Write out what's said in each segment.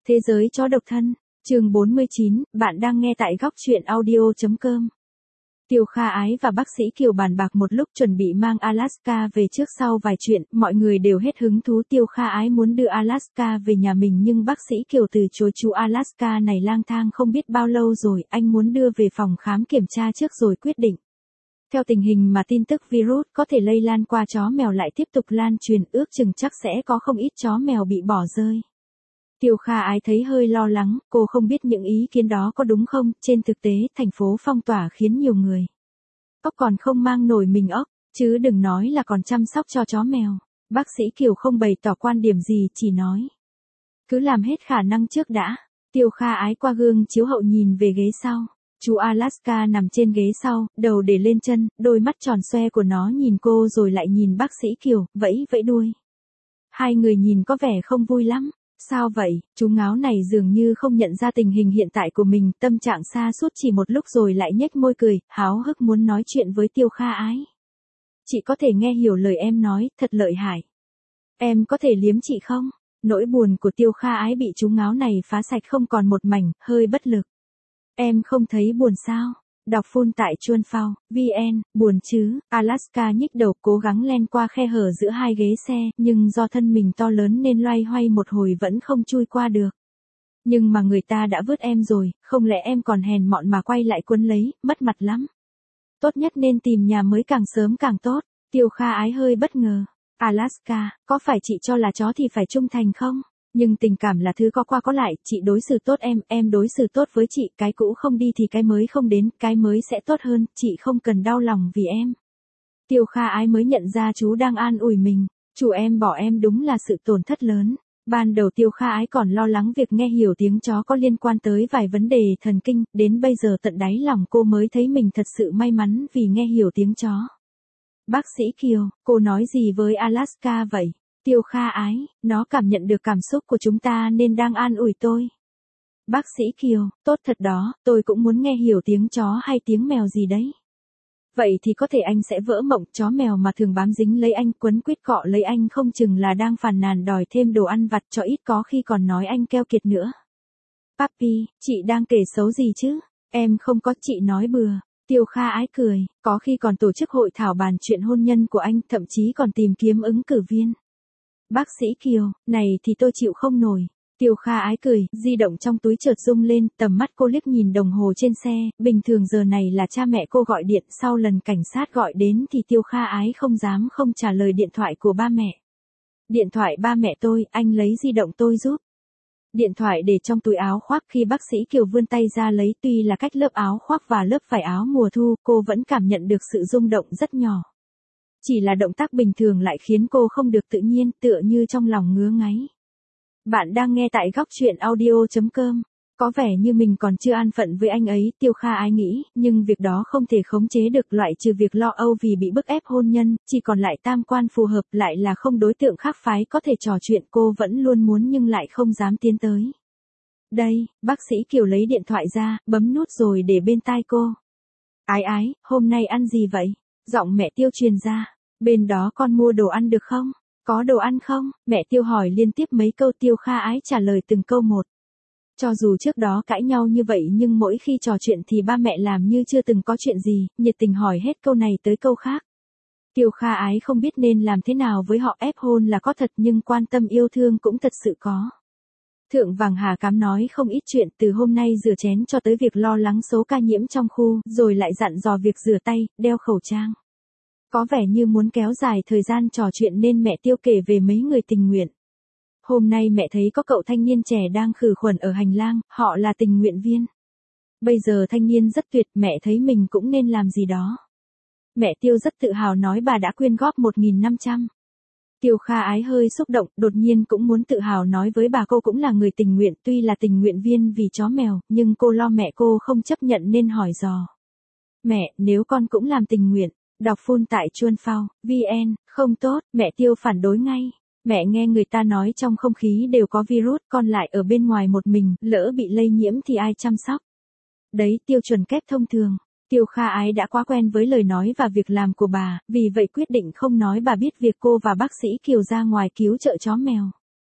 Thế giới chó độc thân, chương 49, bạn đang nghe tại góc truyện audio.com. Tiêu Kha Ái và bác sĩ Kiều bàn bạc một lúc chuẩn bị mang Alaska về. Trước sau vài chuyện, mọi người đều hết hứng thú. Tiêu Kha Ái muốn đưa Alaska về nhà mình nhưng bác sĩ Kiều từ chối. Chú Alaska này lang thang không biết bao lâu rồi, anh muốn đưa về phòng khám kiểm tra trước rồi quyết định. Theo tình hình mà tin tức virus có thể lây lan qua chó mèo lại tiếp tục lan truyền, ước chừng chắc sẽ có không ít chó mèo bị bỏ rơi. Tiêu Kha Ái thấy hơi lo lắng, cô không biết những ý kiến đó có đúng không. Trên thực tế, thành phố phong tỏa khiến nhiều người ốc còn không mang nổi mình ốc, chứ đừng nói là còn chăm sóc cho chó mèo. Bác sĩ Kiều không bày tỏ quan điểm gì, chỉ nói cứ làm hết khả năng trước đã. Tiêu Kha Ái qua gương chiếu hậu nhìn về ghế sau. Chú Alaska nằm trên ghế sau, đầu để lên chân, đôi mắt tròn xoe của nó nhìn cô rồi lại nhìn bác sĩ Kiều, vẫy vẫy đuôi. Hai người nhìn có vẻ không vui lắm. Sao vậy, chú ngáo này dường như không nhận ra tình hình hiện tại của mình, tâm trạng sa sút chỉ một lúc rồi lại nhếch môi cười, háo hức muốn nói chuyện với Tiêu Kha Ái. Chị có thể nghe hiểu lời em nói, thật lợi hại. Em có thể liếm chị không? Nỗi buồn của Tiêu Kha Ái bị chú ngáo này phá sạch không còn một mảnh, hơi bất lực. Em không thấy buồn sao? Đọc phun tại Chuan Phao, VN, buồn chứ. Alaska nhích đầu cố gắng len qua khe hở giữa hai ghế xe, nhưng do thân mình to lớn nên loay hoay một hồi vẫn không chui qua được. Nhưng mà người ta đã vứt em rồi, không lẽ em còn hèn mọn mà quay lại quấn lấy, mất mặt lắm. Tốt nhất nên tìm nhà mới càng sớm càng tốt. Tiêu Kha Ái hơi bất ngờ. Alaska, có phải chị cho là chó thì phải trung thành không? Nhưng tình cảm là thứ có qua có lại, chị đối xử tốt em đối xử tốt với chị, cái cũ không đi thì cái mới không đến, cái mới sẽ tốt hơn, chị không cần đau lòng vì em. Tiêu Kha Ái mới nhận ra chú đang an ủi mình, chủ em bỏ em đúng là sự tổn thất lớn. Ban đầu Tiêu Kha Ái còn lo lắng việc nghe hiểu tiếng chó có liên quan tới vài vấn đề thần kinh, đến bây giờ tận đáy lòng cô mới thấy mình thật sự may mắn vì nghe hiểu tiếng chó. Bác sĩ Kiều, cô nói gì với Alaska vậy? Tiêu Kha Ái, nó cảm nhận được cảm xúc của chúng ta nên đang an ủi tôi. Bác sĩ Kiều, tốt thật đó, tôi cũng muốn nghe hiểu tiếng chó hay tiếng mèo gì đấy. Vậy thì có thể anh sẽ vỡ mộng, chó mèo mà thường bám dính lấy anh, quấn quýt cọ lấy anh không chừng là đang phàn nàn đòi thêm đồ ăn vặt, cho ít có khi còn nói anh keo kiệt nữa. Papi, chị đang kể xấu gì chứ? Em không có, chị nói bừa. Tiêu Kha Ái cười, có khi còn tổ chức hội thảo bàn chuyện hôn nhân của anh, thậm chí còn tìm kiếm ứng cử viên. Bác sĩ Kiều, này thì tôi chịu không nổi. Tiêu Kha Ái cười, di động trong túi chợt rung lên, tầm mắt cô liếc nhìn đồng hồ trên xe, bình thường giờ này là cha mẹ cô gọi điện, sau lần cảnh sát gọi đến thì Tiêu Kha Ái không dám không trả lời điện thoại của ba mẹ. Điện thoại ba mẹ tôi, anh lấy di động tôi giúp. Điện thoại để trong túi áo khoác. Khi bác sĩ Kiều vươn tay ra lấy, tuy là cách lớp áo khoác và lớp vải áo mùa thu, cô vẫn cảm nhận được sự rung động rất nhỏ. Chỉ là động tác bình thường lại khiến cô không được tự nhiên, tựa như trong lòng ngứa ngáy. Bạn đang nghe tại góc truyện audio.com. Có vẻ như mình còn chưa an phận với anh ấy, Tiêu Kha Ái nghĩ, nhưng việc đó không thể khống chế được, loại trừ việc lo âu vì bị bức ép hôn nhân, chỉ còn lại tam quan phù hợp, lại là không đối tượng khác phái có thể trò chuyện, cô vẫn luôn muốn nhưng lại không dám tiến tới. Đây, bác sĩ Kiều lấy điện thoại ra, bấm nút rồi để bên tai cô. Ái Ái, hôm nay ăn gì vậy? Giọng mẹ Tiêu truyền ra. Bên đó con mua đồ ăn được không? Có đồ ăn không? Mẹ Tiêu hỏi liên tiếp mấy câu, Tiêu Kha Ái trả lời từng câu một. Cho dù trước đó cãi nhau như vậy nhưng mỗi khi trò chuyện thì ba mẹ làm như chưa từng có chuyện gì, nhiệt tình hỏi hết câu này tới câu khác. Tiêu Kha Ái không biết nên làm thế nào với họ, ép hôn là có thật nhưng quan tâm yêu thương cũng thật sự có. Thượng Vàng Hà Cám nói không ít chuyện, từ hôm nay rửa chén cho tới việc lo lắng số ca nhiễm trong khu, rồi lại dặn dò việc rửa tay, đeo khẩu trang. Có vẻ như muốn kéo dài thời gian trò chuyện nên mẹ Tiêu kể về mấy người tình nguyện. Hôm nay mẹ thấy có cậu thanh niên trẻ đang khử khuẩn ở hành lang, họ là tình nguyện viên. Bây giờ thanh niên rất tuyệt, mẹ thấy mình cũng nên làm gì đó. Mẹ Tiêu rất tự hào nói bà đã quyên góp 1.500. Tiêu Kha Ái hơi xúc động, đột nhiên cũng muốn tự hào nói với bà cô cũng là người tình nguyện, tuy là tình nguyện viên vì chó mèo, nhưng cô lo mẹ cô không chấp nhận nên hỏi dò. Mẹ, nếu con cũng làm tình nguyện, đọc phun tại Chuan Phao, VN, không tốt, mẹ Tiêu phản đối ngay. Mẹ nghe người ta nói trong không khí đều có virus, con lại ở bên ngoài một mình, lỡ bị lây nhiễm thì ai chăm sóc. Đấy, Tiêu chuẩn kép thông thường. Tiêu Kha Ái đã quá quen với lời nói và việc làm của bà, vì vậy quyết định không nói bà biết việc cô và bác sĩ Kiều ra ngoài cứu trợ chó mèo.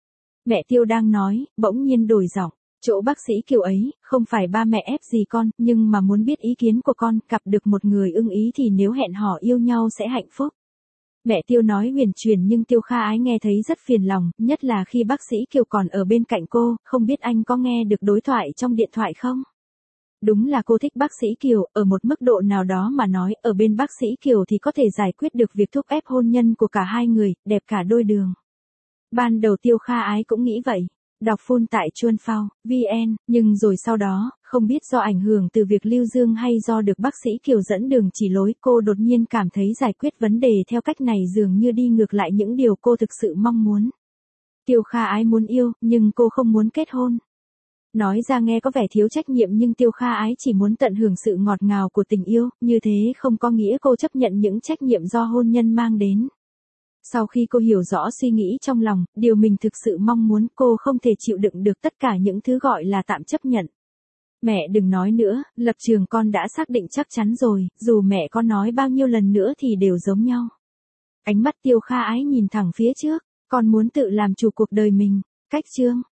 Mẹ Tiêu đang nói, bỗng nhiên đổi giọng. Chỗ bác sĩ Kiều ấy, không phải ba mẹ ép gì con, nhưng mà muốn biết ý kiến của con, gặp được một người ưng ý thì nếu hẹn hò yêu nhau sẽ hạnh phúc. Mẹ Tiêu nói huyền truyền nhưng Tiêu Kha Ái nghe thấy rất phiền lòng, nhất là khi bác sĩ Kiều còn ở bên cạnh cô, không biết anh có nghe được đối thoại trong điện thoại không? Đúng là cô thích bác sĩ Kiều, ở một mức độ nào đó mà nói, ở bên bác sĩ Kiều thì có thể giải quyết được việc thúc ép hôn nhân của cả hai người, đẹp cả đôi đường. Ban đầu Tiêu Kha Ái cũng nghĩ vậy. Đọc full tại Chuan Phao, VN, nhưng rồi sau đó, không biết do ảnh hưởng từ việc lưu dương hay do được bác sĩ Kiều dẫn đường chỉ lối, cô đột nhiên cảm thấy giải quyết vấn đề theo cách này dường như đi ngược lại những điều cô thực sự mong muốn. Tiêu Kha Ái muốn yêu, nhưng cô không muốn kết hôn. Nói ra nghe có vẻ thiếu trách nhiệm nhưng Tiêu Kha Ái chỉ muốn tận hưởng sự ngọt ngào của tình yêu, như thế không có nghĩa cô chấp nhận những trách nhiệm do hôn nhân mang đến. Sau khi cô hiểu rõ suy nghĩ trong lòng, điều mình thực sự mong muốn, cô không thể chịu đựng được tất cả những thứ gọi là tạm chấp nhận. Mẹ đừng nói nữa, lập trường con đã xác định chắc chắn rồi, dù mẹ có nói bao nhiêu lần nữa thì đều giống nhau. Ánh mắt Tiêu Kha Ái nhìn thẳng phía trước, con muốn tự làm chủ cuộc đời mình. Cách chương